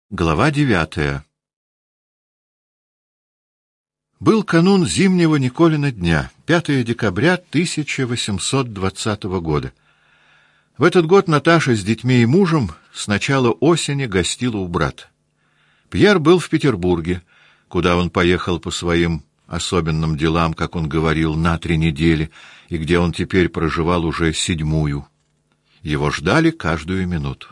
Глава 9. Был канун зимнего Николина дня, 5 декабря 1820 года. В этот год Наташа с детьми и мужем с начала осени гостила у брата. Пьер был в Петербурге, куда он поехал по своим особенным делам, как он говорил, на 3 недели, и где он теперь проживал уже 7-ю. Его ждали каждую минуту.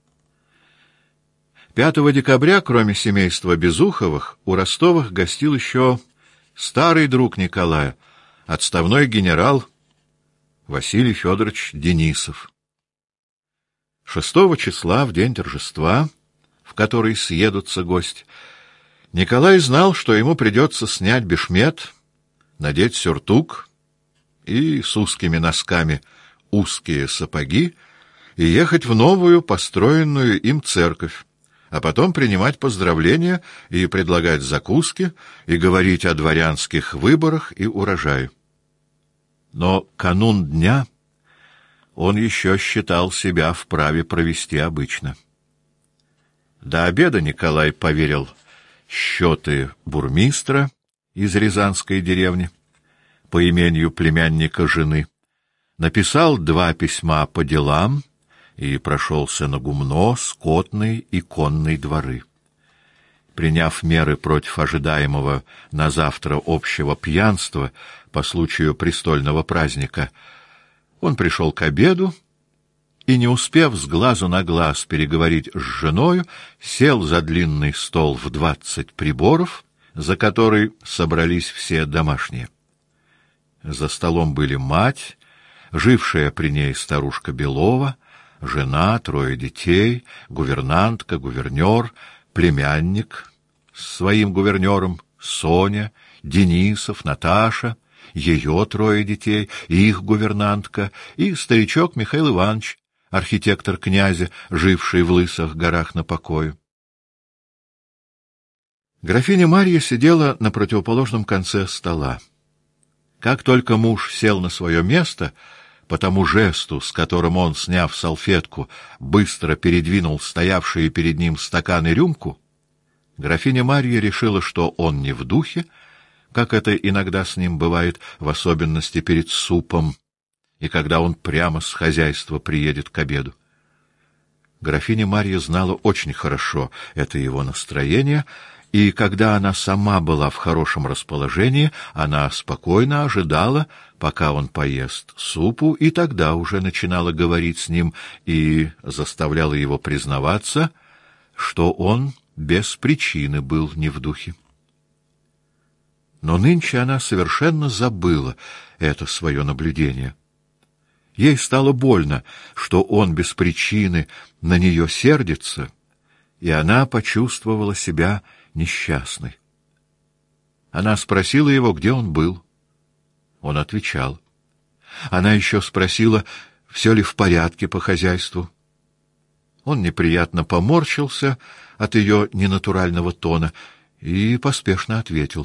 5 декабря, кроме семейства Безуховых, у Ростовых гостил еще старый друг Николая, отставной генерал Василий Федорович Денисов. 6 числа, в день торжества, в который съедутся гости, Николай знал, что ему придется снять бешмет, надеть сюртук и с узкими носками узкие сапоги и ехать в новую, построенную им церковь, а потом принимать поздравления и предлагать закуски, и говорить о дворянских выборах и урожае. Но канун дня он еще считал себя вправе провести обычно. До обеда Николай поверил счеты бурмистра из Рязанской деревни по имению племянника жены, написал 2 письма по делам и прошелся на гумно, скотный и конный дворы. Приняв меры против ожидаемого на завтра общего пьянства по случаю престольного праздника, он пришел к обеду и, не успев с глазу на глаз переговорить с женою, сел за длинный стол в 20 приборов, за который собрались все домашние. За столом были мать, жившая при ней старушка Белова, жена, 3 детей, гувернантка, гувернер, племянник с своим гувернером, Соня, Денисов, Наташа, ее 3 детей, их гувернантка и старичок Михаил Иванович, архитектор князя, живший в Лысых горах на покое. Графиня Марья сидела на противоположном конце стола. Как только муж сел на свое место, по тому жесту, с которым он, сняв салфетку, быстро передвинул стоявшие перед ним стакан и рюмку, графиня Марья решила, что он не в духе, как это иногда с ним бывает, в особенности перед супом, и когда он прямо с хозяйства приедет к обеду. Графиня Марья знала очень хорошо это его настроение, и когда она сама была в хорошем расположении, она спокойно ожидала, пока он поест супу, и тогда уже начинала говорить с ним и заставляла его признаваться, что он без причины был не в духе. Но нынче она совершенно забыла это свое наблюдение. Ей стало больно, что он без причины на нее сердится, и она почувствовала себя несчастной. Она спросила его, где он был. Он отвечал. Она еще спросила, все ли в порядке по хозяйству. Он неприятно поморщился от ее ненатурального тона и поспешно ответил.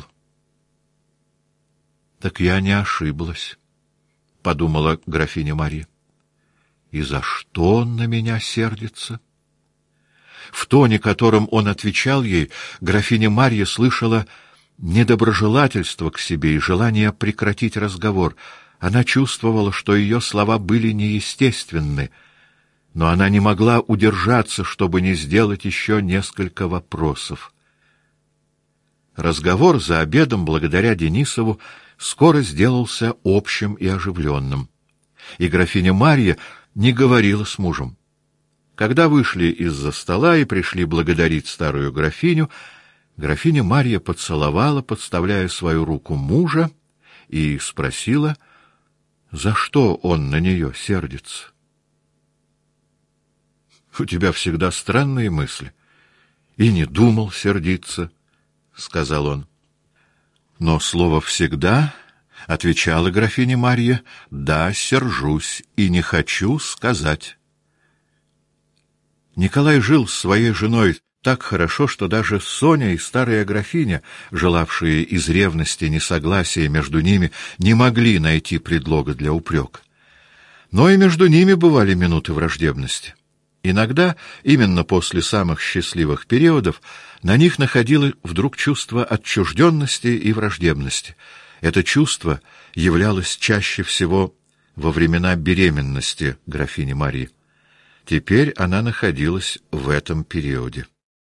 «Так я не ошиблась», — подумала графиня Марья. «И за что он на меня сердится?» В тоне, которым он отвечал ей, графиня Марья слышала недоброжелательство к себе и желание прекратить разговор. Она чувствовала, что ее слова были неестественны, но она не могла удержаться, чтобы не сделать еще несколько вопросов. Разговор за обедом, благодаря Денисову, скоро сделался общим и оживленным, и графиня Марья не говорила с мужем. Когда вышли из-за стола и пришли благодарить старую графиню, графиня Марья поцеловала, подставляя свою руку мужа, и спросила, за что он на нее сердится. — У тебя всегда странные мысли. И не думал сердиться, — сказал он. Но слово «всегда» отвечала графиня Марья: «Да, сержусь и не хочу сказать». Николай жил с своей женой так хорошо, что даже Соня и старая графиня, желавшие из ревности несогласия между ними, не могли найти предлога для упрека. Но и между ними бывали минуты враждебности. Иногда, именно после самых счастливых периодов, на них находило вдруг чувство отчужденности и враждебности. Это чувство являлось чаще всего во времена беременности графини Марии. Теперь она находилась в этом периоде.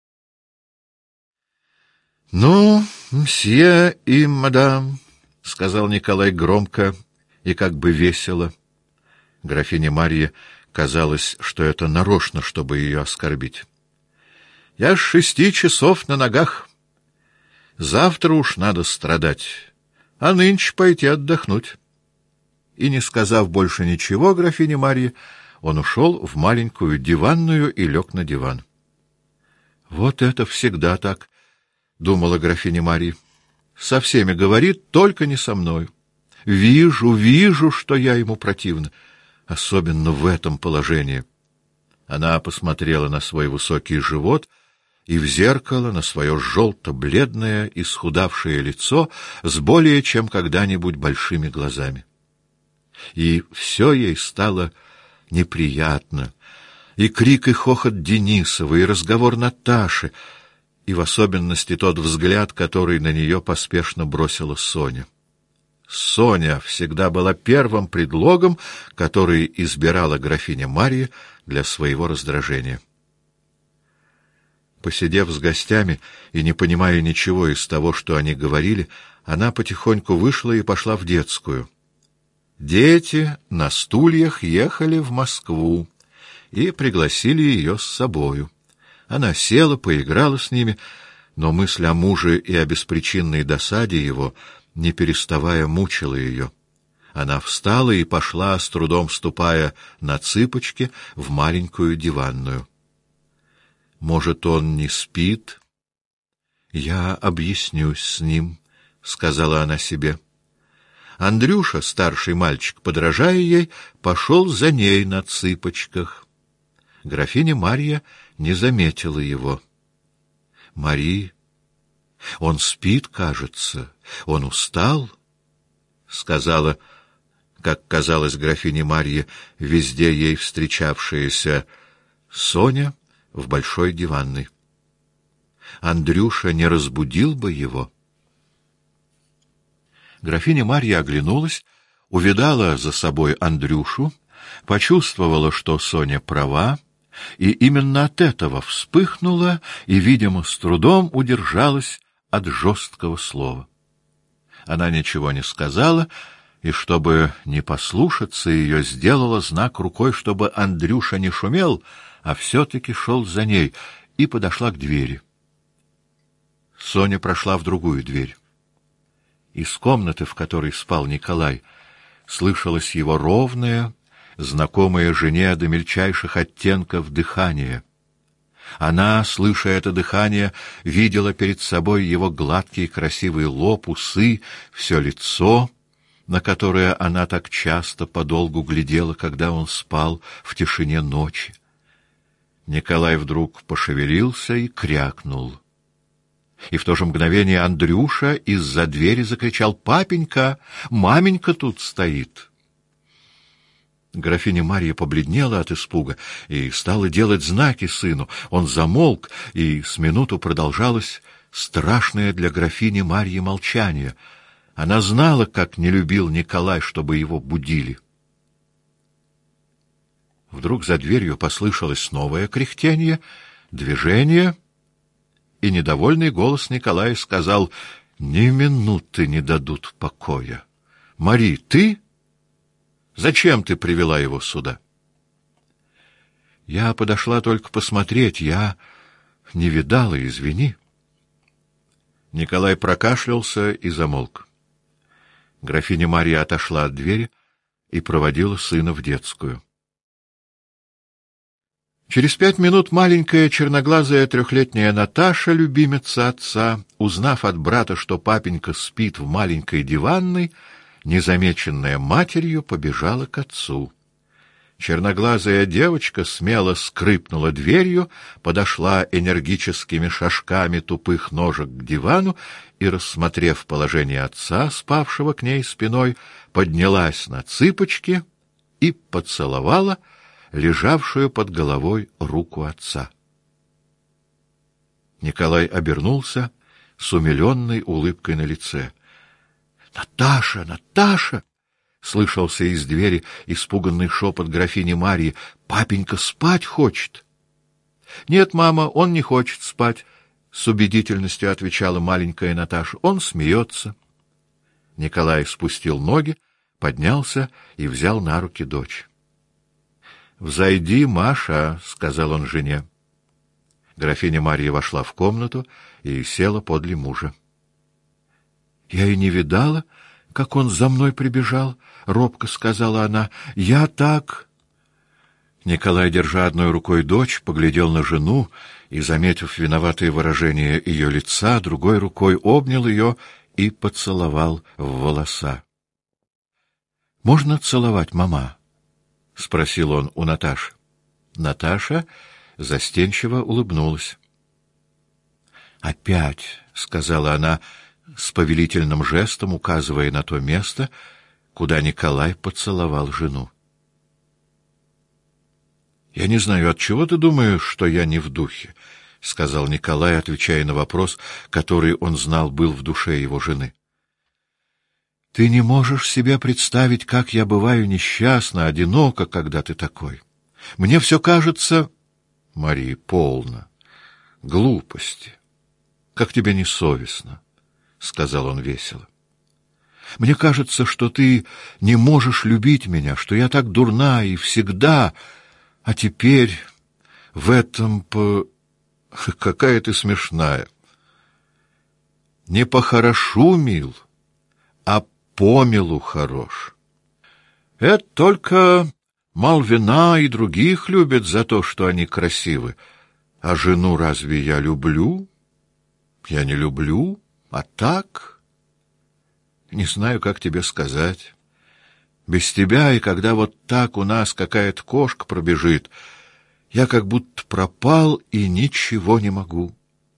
«Ну, мсье и мадам», — сказал Николай громко и как бы весело. Графине Марье казалось, что это нарочно, чтобы ее оскорбить. «Я с 6 часов на ногах. Завтра уж надо страдать, а нынче пойти отдохнуть». И, не сказав больше ничего графине Марье, он ушел в маленькую диванную и лег на диван. «Вот это всегда так», — думала графиня Марья. «Со всеми говорит, только не со мною. Вижу, что я ему противна, особенно в этом положении». Она посмотрела на свой высокий живот и в зеркало на свое желто-бледное, исхудавшее лицо с более чем когда-нибудь большими глазами. И все ей стало неприятно. И крик и хохот Денисова, и разговор Наташи, и в особенности тот взгляд, который на нее поспешно бросила Соня. Соня всегда была первым предлогом, который избирала графиня Марья для своего раздражения. Посидев с гостями и не понимая ничего из того, что они говорили, она потихоньку вышла и пошла в детскую. Дети на стульях ехали в Москву и пригласили ее с собою. Она села, поиграла с ними, но мысль о муже и о беспричинной досаде его, не переставая, мучила ее. Она встала и пошла, с трудом ступая на цыпочки, в маленькую диванную. «Может, он не спит? Я объяснюсь с ним», — сказала она себе. Андрюша, старший мальчик, подражая ей, пошел за ней на цыпочках. Графиня Марья не заметила его. «Мари, он спит, кажется, он устал», — сказала, как казалось графине Марье, везде ей встречавшаяся Соня в большой диванной. «Андрюша не разбудил бы его». Графиня Марья оглянулась, увидала за собой Андрюшу, почувствовала, что Соня права, и именно от этого вспыхнула и, видимо, с трудом удержалась от жесткого слова. Она ничего не сказала, и, чтобы не послушаться ее, сделала знак рукой, чтобы Андрюша не шумел, а все-таки шел за ней, и подошла к двери. Соня прошла в другую дверь. Из комнаты, в которой спал Николай, слышалось его ровное, знакомое жене до мельчайших оттенков дыхание. Она, слыша это дыхание, видела перед собой его гладкий красивый лоб, усы, все лицо, на которое она так часто подолгу глядела, когда он спал в тишине ночи. Николай вдруг пошевелился и крякнул. И в то же мгновение Андрюша из-за двери закричал: «Папенька, маменька тут стоит!» Графиня Марья побледнела от испуга и стала делать знаки сыну. Он замолк, и с минуту продолжалось страшное для графини Марьи молчание. Она знала, как не любил Николай, чтобы его будили. Вдруг за дверью послышалось новое кряхтенье, движение, и недовольный голос Николая сказал: «Ни минуты не дадут покоя. Мари, ты? Зачем ты привела его сюда?» «Я подошла только посмотреть, я не видала, извини». Николай прокашлялся и замолк. Графиня Марья отошла от двери и проводила сына в детскую. Через 5 минут маленькая черноглазая 3-летняя Наташа, любимица отца, узнав от брата, что папенька спит в маленькой диванной, незамеченная матерью, побежала к отцу. Черноглазая девочка смело скрипнула дверью, подошла энергическими шажками тупых ножек к дивану и, рассмотрев положение отца, спавшего к ней спиной, поднялась на цыпочки и поцеловала лежавшую под головой руку отца. Николай обернулся с умиленной улыбкой на лице. «Наташа! Наташа!» — слышался из двери испуганный шепот графини Марьи. «Папенька спать хочет!» «Нет, мама, он не хочет спать», — с убедительностью отвечала маленькая Наташа. «Он смеется». Николай спустил ноги, поднялся и взял на руки дочь. «Взойди, Маша», — сказал он жене. Графиня Марья вошла в комнату и села подле мужа. «Я и не видала, как он за мной прибежал», — робко сказала она. «Я так...» Николай, держа одной рукой дочь, поглядел на жену и, заметив виноватое выражение ее лица, другой рукой обнял ее и поцеловал в волоса. «Можно целовать, мама?» — спросил он у Наташи. Наташа застенчиво улыбнулась. «Опять», — сказала она, с повелительным жестом указывая на то место, куда Николай поцеловал жену. «Я не знаю, отчего ты думаешь, что я не в духе?» — сказал Николай, отвечая на вопрос, который он знал был в душе его жены. «Ты не можешь себе представить, как я бываю несчастна, одинока, когда ты такой. Мне все кажется...» «Мария, полно. Глупости. Как тебе не совестно?» — сказал он весело. «Мне кажется, что ты не можешь любить меня, что я так дурна и всегда... А теперь в этом Какая ты смешная. Не по-хорошу мил, а по милу хорош. Это только Малвина и других любят за то, что они красивы. А жену разве я люблю? Я не люблю, а так... Не знаю, как тебе сказать. Без тебя, и когда вот так у нас какая-то кошка пробежит, я как будто пропал и ничего не могу.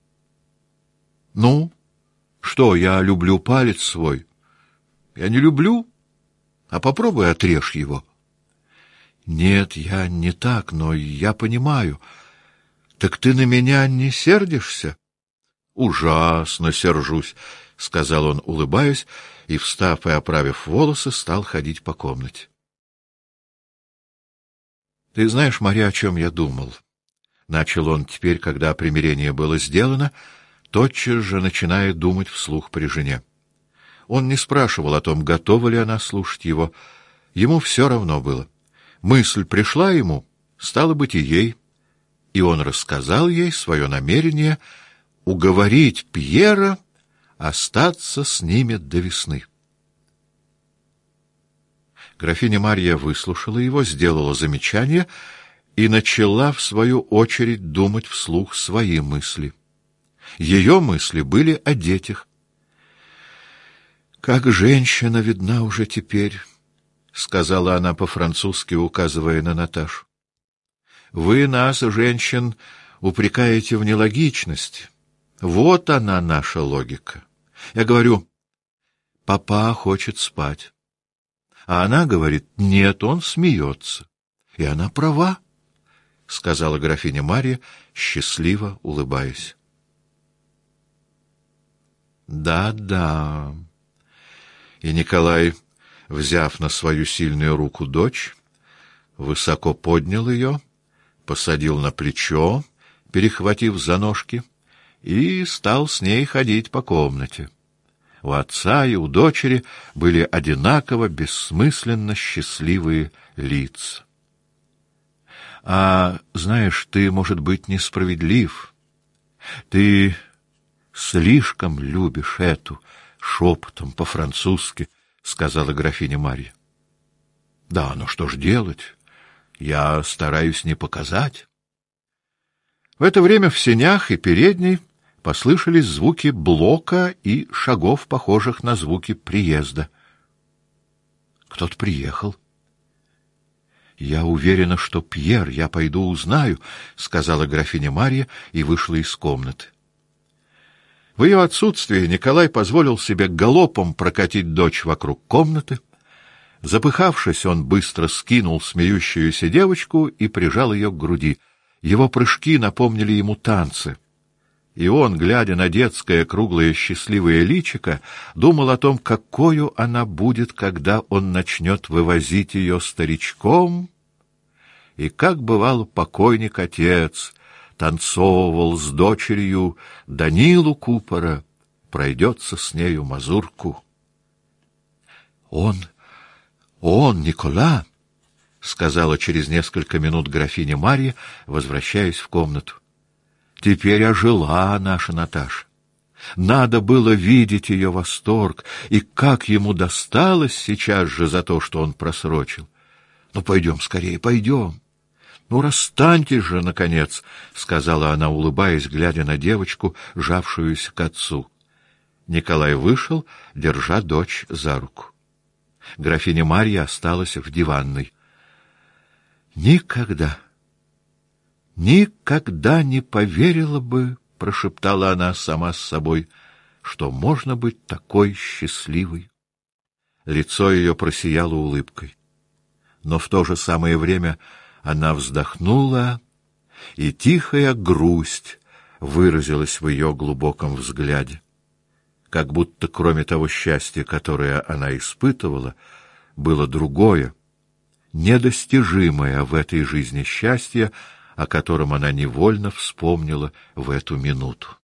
Ну, что, я люблю палец свой? Я не люблю, а попробуй отрежь его. Нет, я не так, но я понимаю. Так ты на меня не сердишься? Ужасно сержусь, — сказал он, улыбаясь, и, встав и оправив волосы, стал ходить по комнате. — Ты знаешь, Марья, о чем я думал? — начал он теперь, когда примирение было сделано, тотчас же начиная думать вслух при жене. Он не спрашивал о том, готова ли она слушать его. Ему все равно было. Мысль пришла ему, стало быть, и ей, и он рассказал ей свое намерение уговорить Пьера остаться с ними до весны. Графиня Марья выслушала его, сделала замечание и начала, в свою очередь, думать вслух свои мысли. Ее мысли были о детях. «Как женщина видна уже теперь», — сказала она по-французски, указывая на Наташу. «Вы нас, женщин, упрекаете в нелогичности. Вот она, наша логика. Я говорю, папа хочет спать. А она говорит, нет, он смеется. И она права, — сказала графиня Марья, счастливо улыбаясь. Да. И Николай, взяв на свою сильную руку дочь, высоко поднял ее, посадил на плечо, перехватив за ножки, и стал с ней ходить по комнате. У отца и у дочери были одинаково бессмысленно счастливые лица. «А знаешь, ты, может быть, несправедлив. Ты слишком любишь эту», — шепотом по-французски сказала графиня Марья. «Да, но что ж делать? Я стараюсь не показать». В это время в сенях и передней послышались звуки блока и шагов, похожих на звуки приезда. Кто-то приехал. «Я уверена, что Пьер, я пойду узнаю», — сказала графиня Марья и вышла из комнаты. В ее отсутствие Николай позволил себе галопом прокатить дочь вокруг комнаты, Запыхавшись, он быстро скинул смеющуюся девочку и прижал ее к груди. Его прыжки напомнили ему танцы. И он, глядя на детское круглое счастливое личико, думал о том, какою она будет, когда он начнет вывозить ее старичком, и как, бывало, покойник-отец танцовывал с дочерью Данилу Купора, пройдется с нею мазурку. Он, Никола, — сказала через несколько минут графиня Марья, возвращаясь в комнату. Теперь ожила наша Наташа. Надо было видеть ее восторг, и как ему досталось сейчас же за то, что он просрочил. Ну, пойдем скорее, пойдем. Ну, расстаньтесь же, наконец, — сказала она, улыбаясь, глядя на девочку, жавшуюся к отцу. Николай вышел, держа дочь за руку. Графиня Марья осталась в диванной. Никогда не поверила бы, — прошептала она сама с собой, — что можно быть такой счастливой. Лицо ее просияло улыбкой. Но в то же самое время она вздохнула, и тихая грусть выразилась в ее глубоком взгляде. Как будто кроме того счастья, которое она испытывала, было другое, недостижимое в этой жизни счастье, о котором она невольно вспомнила в эту минуту.